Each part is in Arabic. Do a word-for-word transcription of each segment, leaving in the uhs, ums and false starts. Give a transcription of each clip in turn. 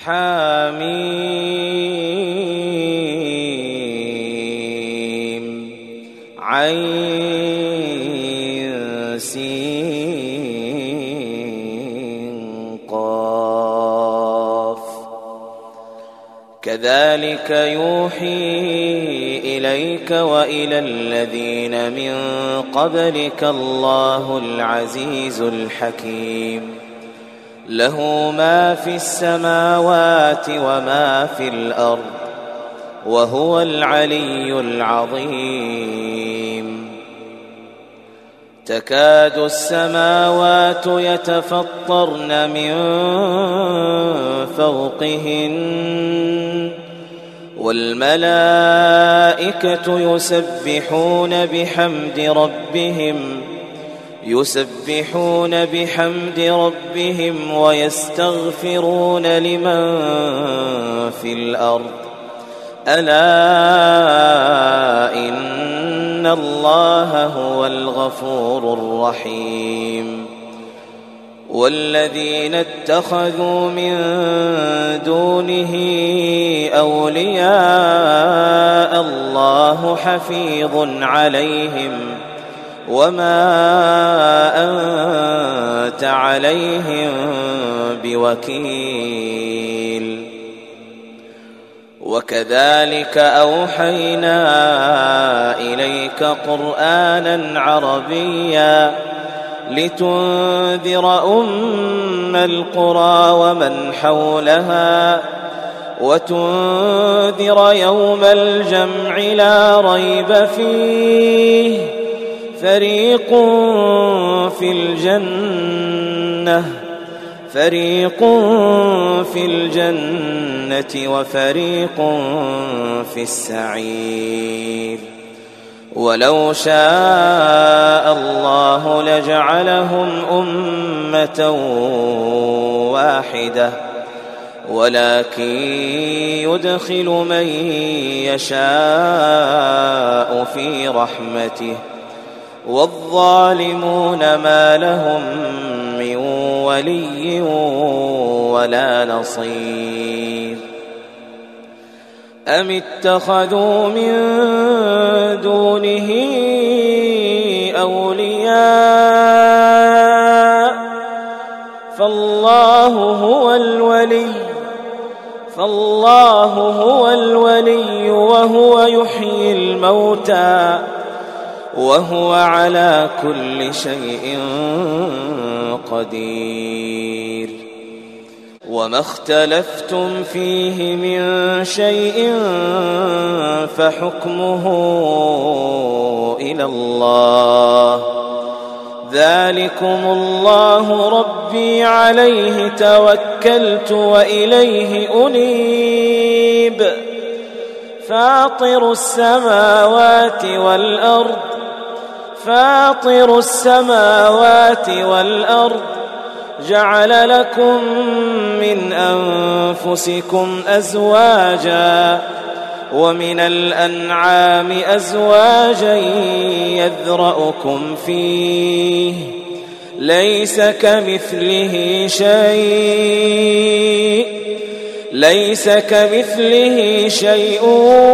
حاميم عين سين قاف كذلك يوحي إليك وإلى الذين من قبلك الله العزيز الحكيم له ما في السماوات وما في الأرض وهو العلي العظيم تكاد السماوات يتفطرن من فوقهن والملائكة يسبحون بحمد ربهم يسبحون بحمد ربهم ويستغفرون لمن في الأرض ألا إن الله هو الغفور الرحيم والذين اتخذوا من دونه أولياء الله حفيظ عليهم وما أنت عليهم بوكيل وكذلك أوحينا إليك قرآنا عربيا لتنذر أم القرى ومن حولها وتنذر يوم الجمع لا ريب فيه فريق في الجنة فريق في الجنة وفريق في السعير ولو شاء الله لجعلهم أمة واحدة ولكن يدخل من يشاء في رحمته والظالمون ما لهم من ولي ولا نصير أم اتخذوا من دونه أولياء فالله هو الولي فالله هو الولي وهو يحيي الموتى وهو على كل شيء قدير وما اختلفتم فيه من شيء فحكمه إلى الله ذلكم الله ربي عليه توكلت وإليه أنيب فاطر السماوات والأرض فاطر السماوات والأرض جعل لكم من أنفسكم أزواجا ومن الأنعام أزواجا يذرأكم فيه ليس كمثله شيء ليس كمثله شيء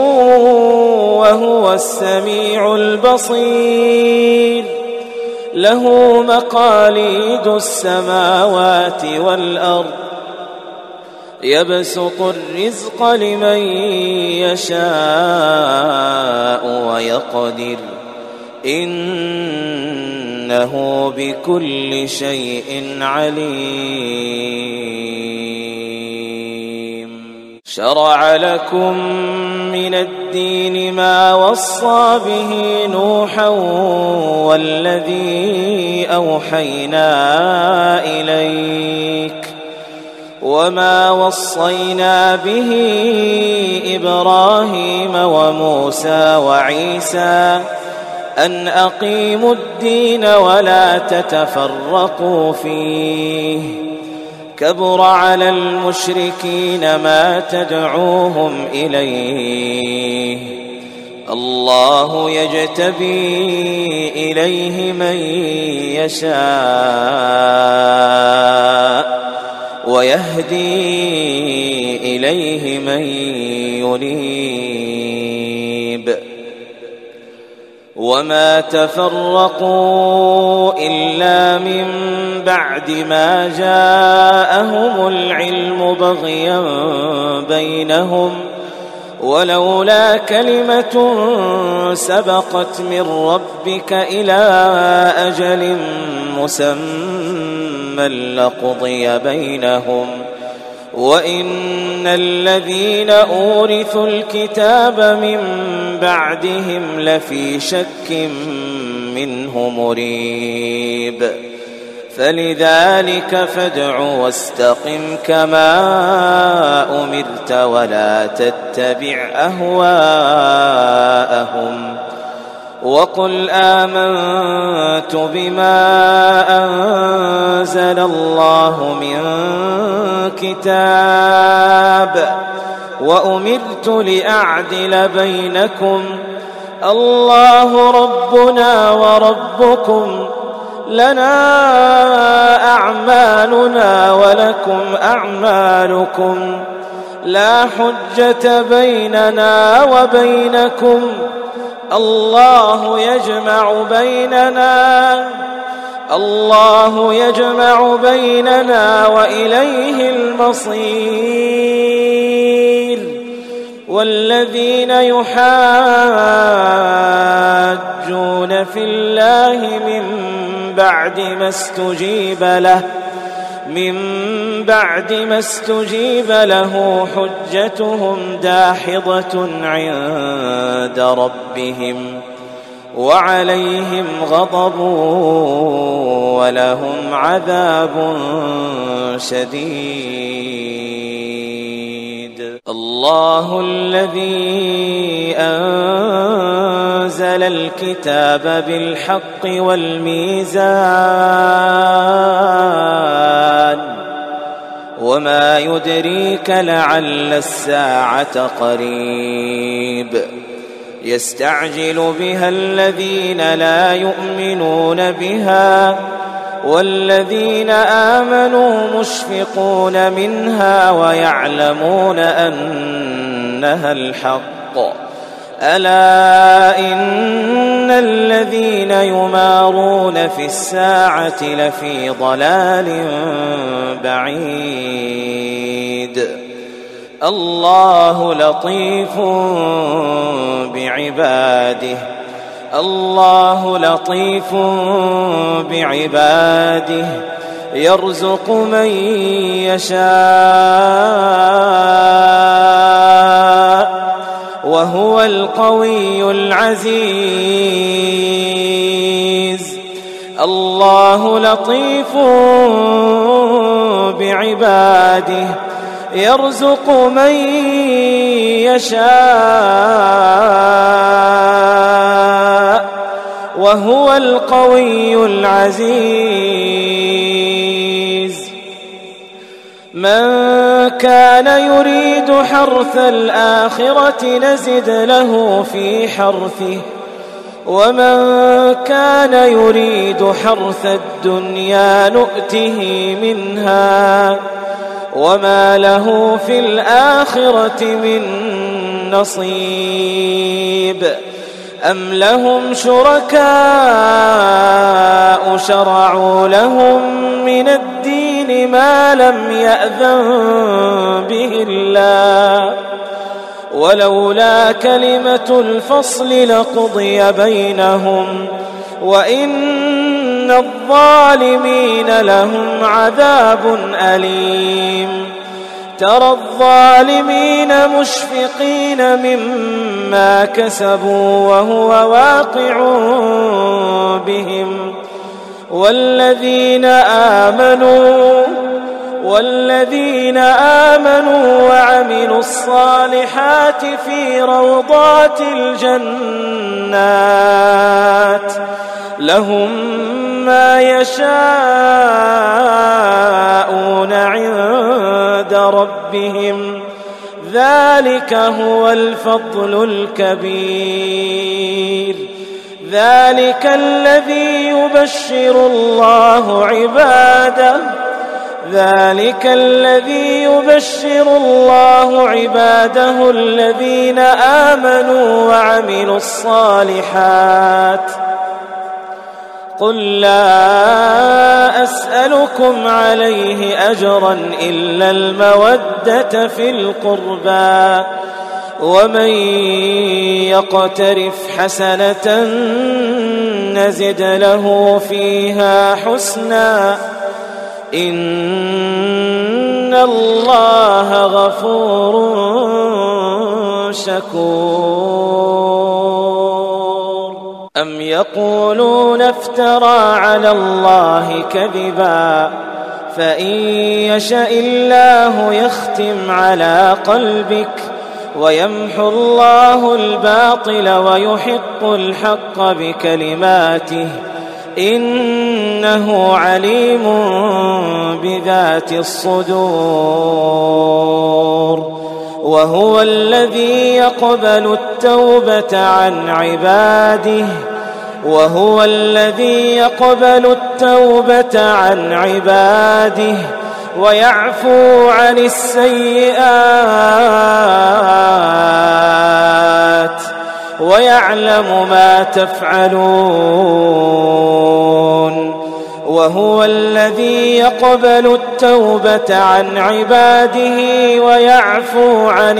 وهو السميع البصير له مقاليد السماوات والأرض يبسط الرزق لمن يشاء ويقدر إنه بكل شيء عليم شرع لكم من الدين ما وصى به نوحا والذي أوحينا إليك وما وصينا به إبراهيم وموسى وعيسى أن أقيموا الدين ولا تتفرقوا فيه كبر على المشركين ما تدعوهم إليه الله يجتبي إليه من يشاء ويهدي إليه من ينيب وما تفرقوا إلا من بعد ما جاءهم العلم بغيا بينهم ولولا كلمة سبقت من ربك إلى أجل مسمى لقضي بينهم وإن الذين أورثوا الكتاب من بعدهم لفي شك منه مريب فلذلك فادع واستقم كما أمرت ولا تتبع أهواءهم وقل آمنت بما أنزل الله من كتاب وأمرت لأعدل بينكم الله ربنا وربكم لنا أعمالنا ولكم أعمالكم لا حجة بيننا وبينكم الله يجمع بيننا الله يجمع بيننا وإليه المصير والذين يحاجون في الله من بعد ما استجيب له من بعد ما استجيب له حجتهم داحضة عند ربهم وعليهم غضب ولهم عذاب شديد الله الذي أنزل الكتاب بالحق والميزان وما يدريك لعل الساعة قريب يستعجل بها الذين لا يؤمنون بها والذين آمنوا مشفقون منها ويعلمون أنها الحق ألا إن الذين يمارون في الساعة لفي ضلال بعيد الله لطيف بعباده الله لطيف بعباده يرزق من يشاء وهو القوي العزيز الله لطيف بعباده يرزق من يشاء وهو القوي العزيز من كان يريد حرث الآخرة نزد له في حرثه ومن كان يريد حرث الدنيا نؤته منها وما له في الآخرة من نصيب أم لهم شركاء شرعوا لهم من الدين ما لم يأذن به الله ولولا كلمة الفصل لقضي بينهم وإن الظالمين لهم عذاب أليم ترى الظالمين مشفقين مما كسبوا وهو واقع بهم والذين آمنوا والذين آمنوا وعملوا الصالحات في روضات الجنات لهم ما يشاءون عند ربهم ذلك هو الفضل الكبير ذلك الذي يبشر الله عباده ذلك الذي يبشر الله عباده الذين آمنوا وعملوا الصالحات. قل لا أسألكم عليه أجرا إلا المودة في القربى، ومن يقترف حسنة نزد له فيها حسنا إن الله غفور شكور. أم يقولون افترى على الله كذبا فإن يشأ الله يختم على قلبك ويمحو الله الباطل ويحق الحق بكلماته إنه عليم بذات الصدور. وهو الذي يقبل التوبة عن عباده وهو الذي يقبل التوبة عن عباده ويعفو عن السيئات ويعلم ما تفعلون. وهو الذي يقبل التوبة عن عباده ويعفو عن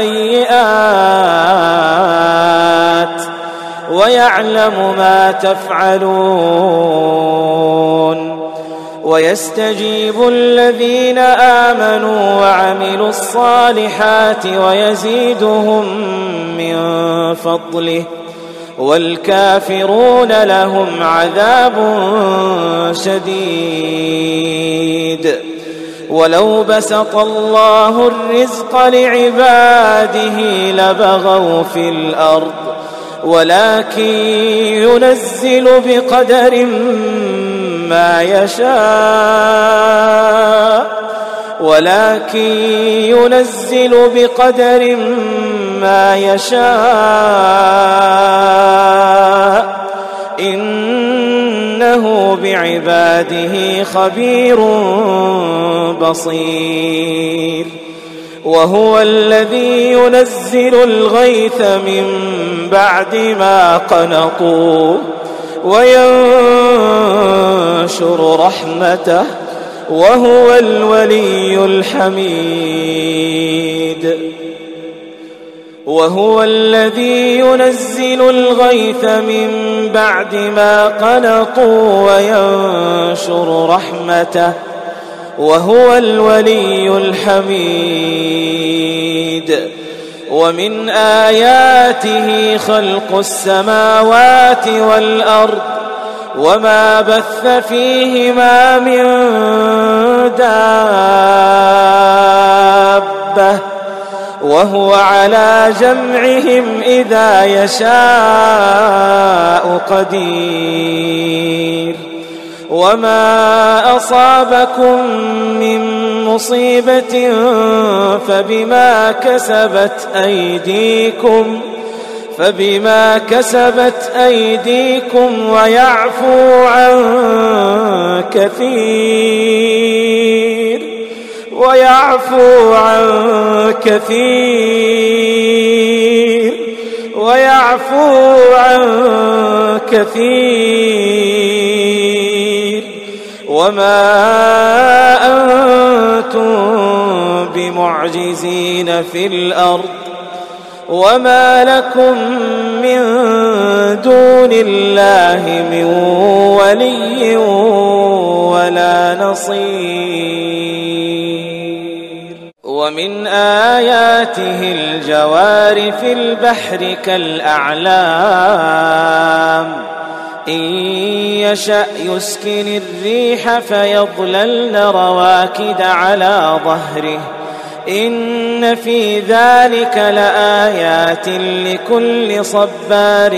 السيئات ويعلم ما تفعلون. ويستجيب الذين آمنوا وعملوا الصالحات ويزيدهم من فضله والكافرون لهم عذاب شديد. ولو بسط الله الرزق لعباده لبغوا في الأرض ولكن ينزل بقدر ما يشاء ولكن ينزل بقدر ما يشاء إنه بعباده خبير بصير. وهو الذي ينزل الغيث من بعد ما قنطوا وينشر رحمته وهو الولي الحميد. وهو الذي ينزل الغيث من بعد ما قنطوا وينشر رحمته وهو الولي الحميد. ومن آياته خلق السماوات والأرض وما بث فيهما من دابة وهو على جمعهم إذا يشاء قدير. وما أصابكم من مصيبة فبما كسبت أيديكم فبما كسبت أيديكم ويعفو عن كثير ويعفو عن كثير ويعفو عن كثير. وما أنتم بمعجزين في الأرض وما لكم من دون الله من ولي ولا نصير. ومن آياته الجوار في البحر كالأعلام إن يشأ يسكن الريح فيظللن رواكد على ظهره إن في ذلك لآيات لكل صبار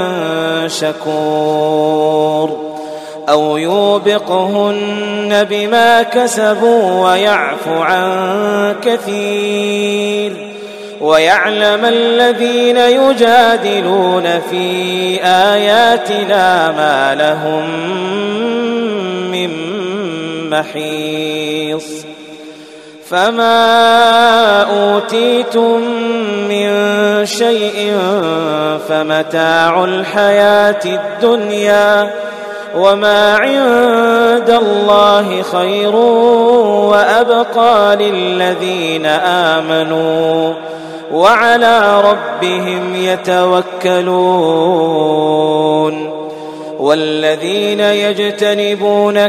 شكور. أو يوبقهن بما كسبوا ويعفو عن كثير ويعلم الذين يجادلون في آياتنا ما لهم من محيص فما أوتيتم من شيء فمتاع الحياة الدنيا وما عند الله خير وأبقى للذين آمنوا وعلى ربهم يتوكلون والذين يجتنبون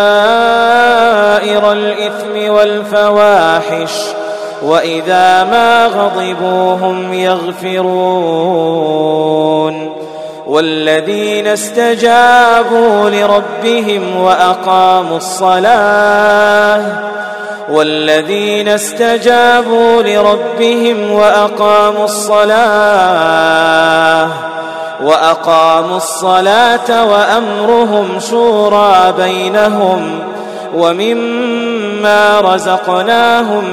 كبائر الإثم والفواحش وإذا ما غضبوا هم يغفرون والذين استجابوا لربهم وأقاموا الصلاة والذين استجابوا لربهم وأقاموا الصلاة وأقاموا الصلاة وأمرهم شورى بينهم ومما رزقناهم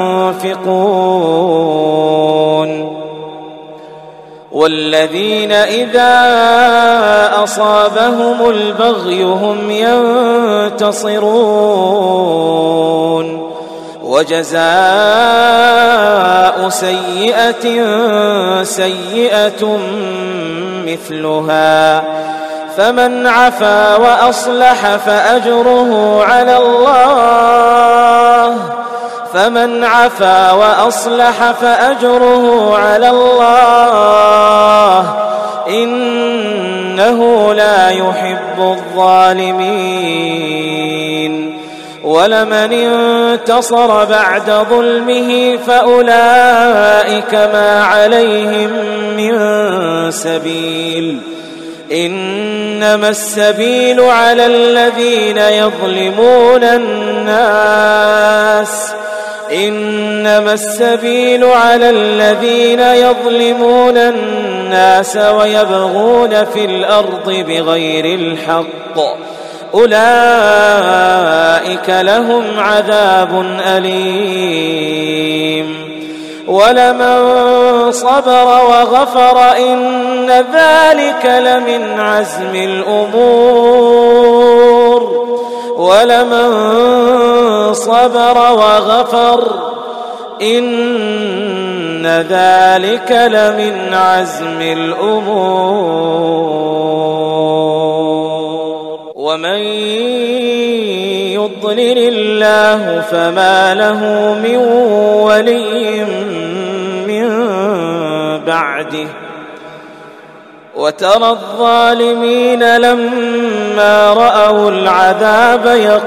ينفقون والذين إذا أصابهم البغي هم ينتصرون وجزاء سيئة سيئة مثلها فمن عفا وأصلح فأجره على الله فمن عفا وأصلح فأجره على الله إنه لا يحب الظالمين ولمن انتصر بعد ظلمه فأولئك ما عليهم من سبيل إنما السبيل على الذين يظلمون الناس إنما السبيل على الذين يظلمون الناس ويبغون في الأرض بغير الحق أولئك لهم عذاب أليم ولمن صبر وغفر إن ذلك لمن عزم الأمور ولمن صبر وغفر إن ذلك لمن عزم الأمور ومن يضلل الله فما له من ولي من بعده وترى الظالمين لما رأوا العذاب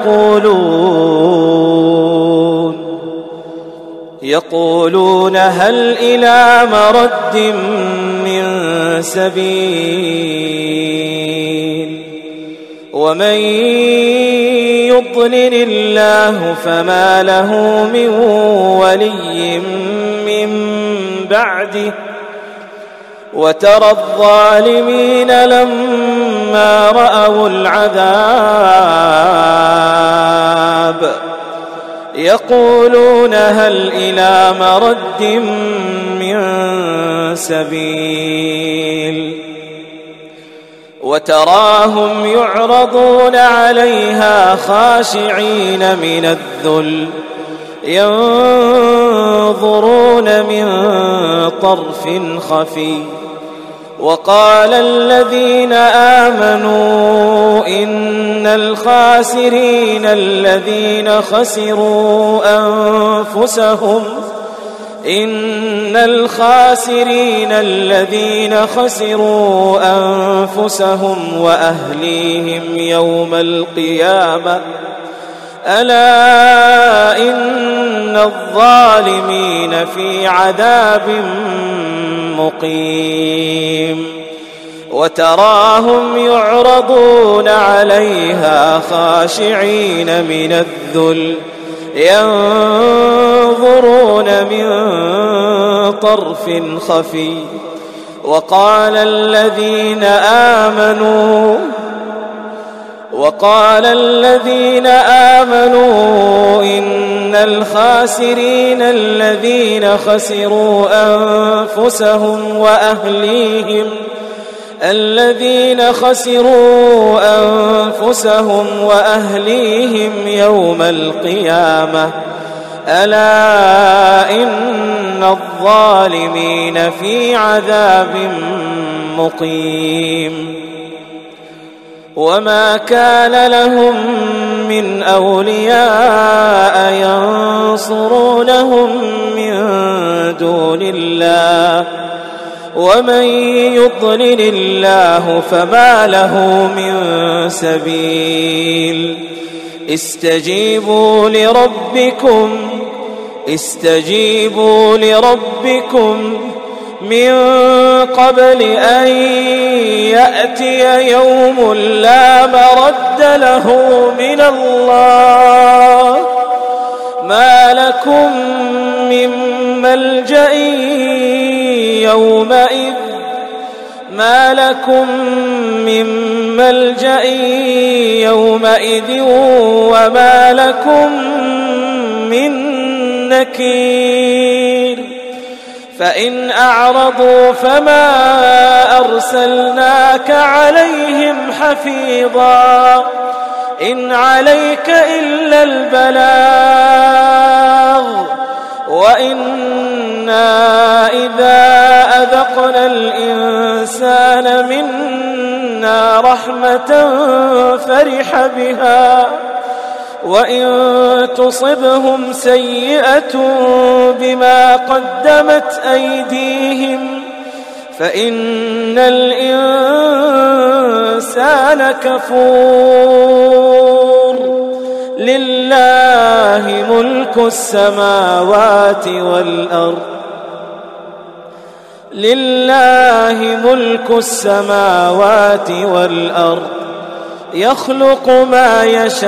يقولون يقولون هل إلى مرد من سبيل ومن يضلل الله فما له من ولي من بعده وترى الظالمين لما رأوا العذاب يقولون هل إلى مرد من سبيل وتراهم يعرضون عليها خاشعين من الذل ينظرون من طرف خفي وقال الذين آمنوا إن الخاسرين الذين خسروا أنفسهم إن الخاسرين الذين خسروا أنفسهم وأهليهم يوم القيامة ألا إن الظالمين في عذاب مقيم وتراهم يعرضون عليها خاشعين من الذل ينظرون من طرف خفي وقال الذين آمنوا وقال الذين آمنوا إن الخاسرين الذين خسروا أنفسهم وأهليهم الذين خسروا أنفسهم وأهليهم يوم القيامة ألا إن الظالمين في عذاب مقيم وما كان لهم من أولياء ينصرونهم من دون الله ومن يضلل الله فما له من سبيل استجيبوا لربكم استجيبوا لربكم من قبل أن يأتي يوم لا مرد له من الله ما لكم من ملجأ يومئذ ما لكم من ملجأ يومئذ وما لكم من نكير فإن أعرضوا فما أرسلناك عليهم حفيظا إن عليك إلا البلاغ وإنا إذا أذقنا الإنسان منا رحمة فرح بها وإن تصبهم سيئة بما قدمت أيديهم فإن الإنسان كفور لله ملك السماوات والأرض لله ملك السماوات والأرض يخلق ما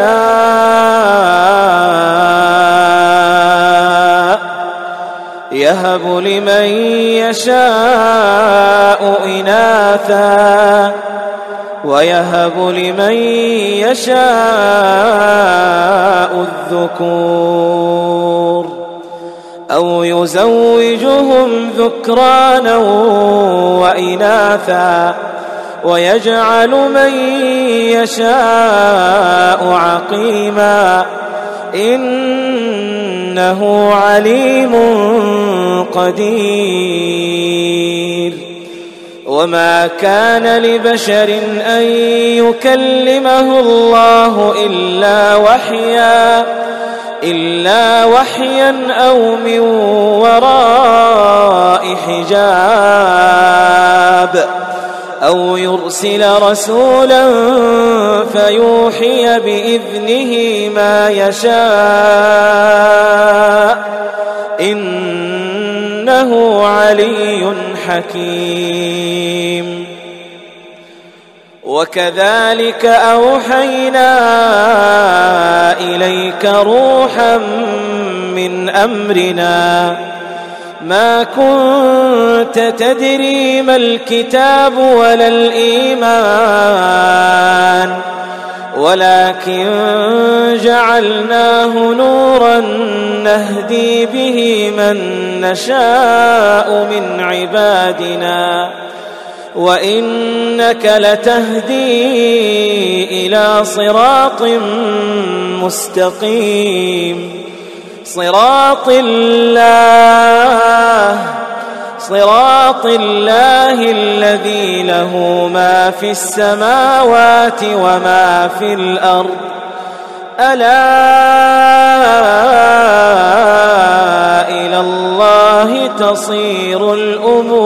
يشاء يهب لمن يشاء إناثا ويهب لمن يشاء الذكور أو يزوجهم ذكرانا وإناثا ويجعل من يشاء عقيما إنه عليم قدير وما كان لبشر أن يكلمه الله إلا وحيا إلا وحيا أو من وراء حجاب أو يرسل رسولا فيوحي بإذنه ما يشاء إنه علي حكيم وكذلك أوحينا إليك روحا من أمرنا ما كنت تدري ما الكتاب ولا الإيمان ولكن جعلناه نورا نهدي به من نشاء من عبادنا وإنك لتهدي إلى صراط مستقيم صراط الله صراط الله الذي له ما في السماوات وما في الأرض ألا إلى الله تصير الأمور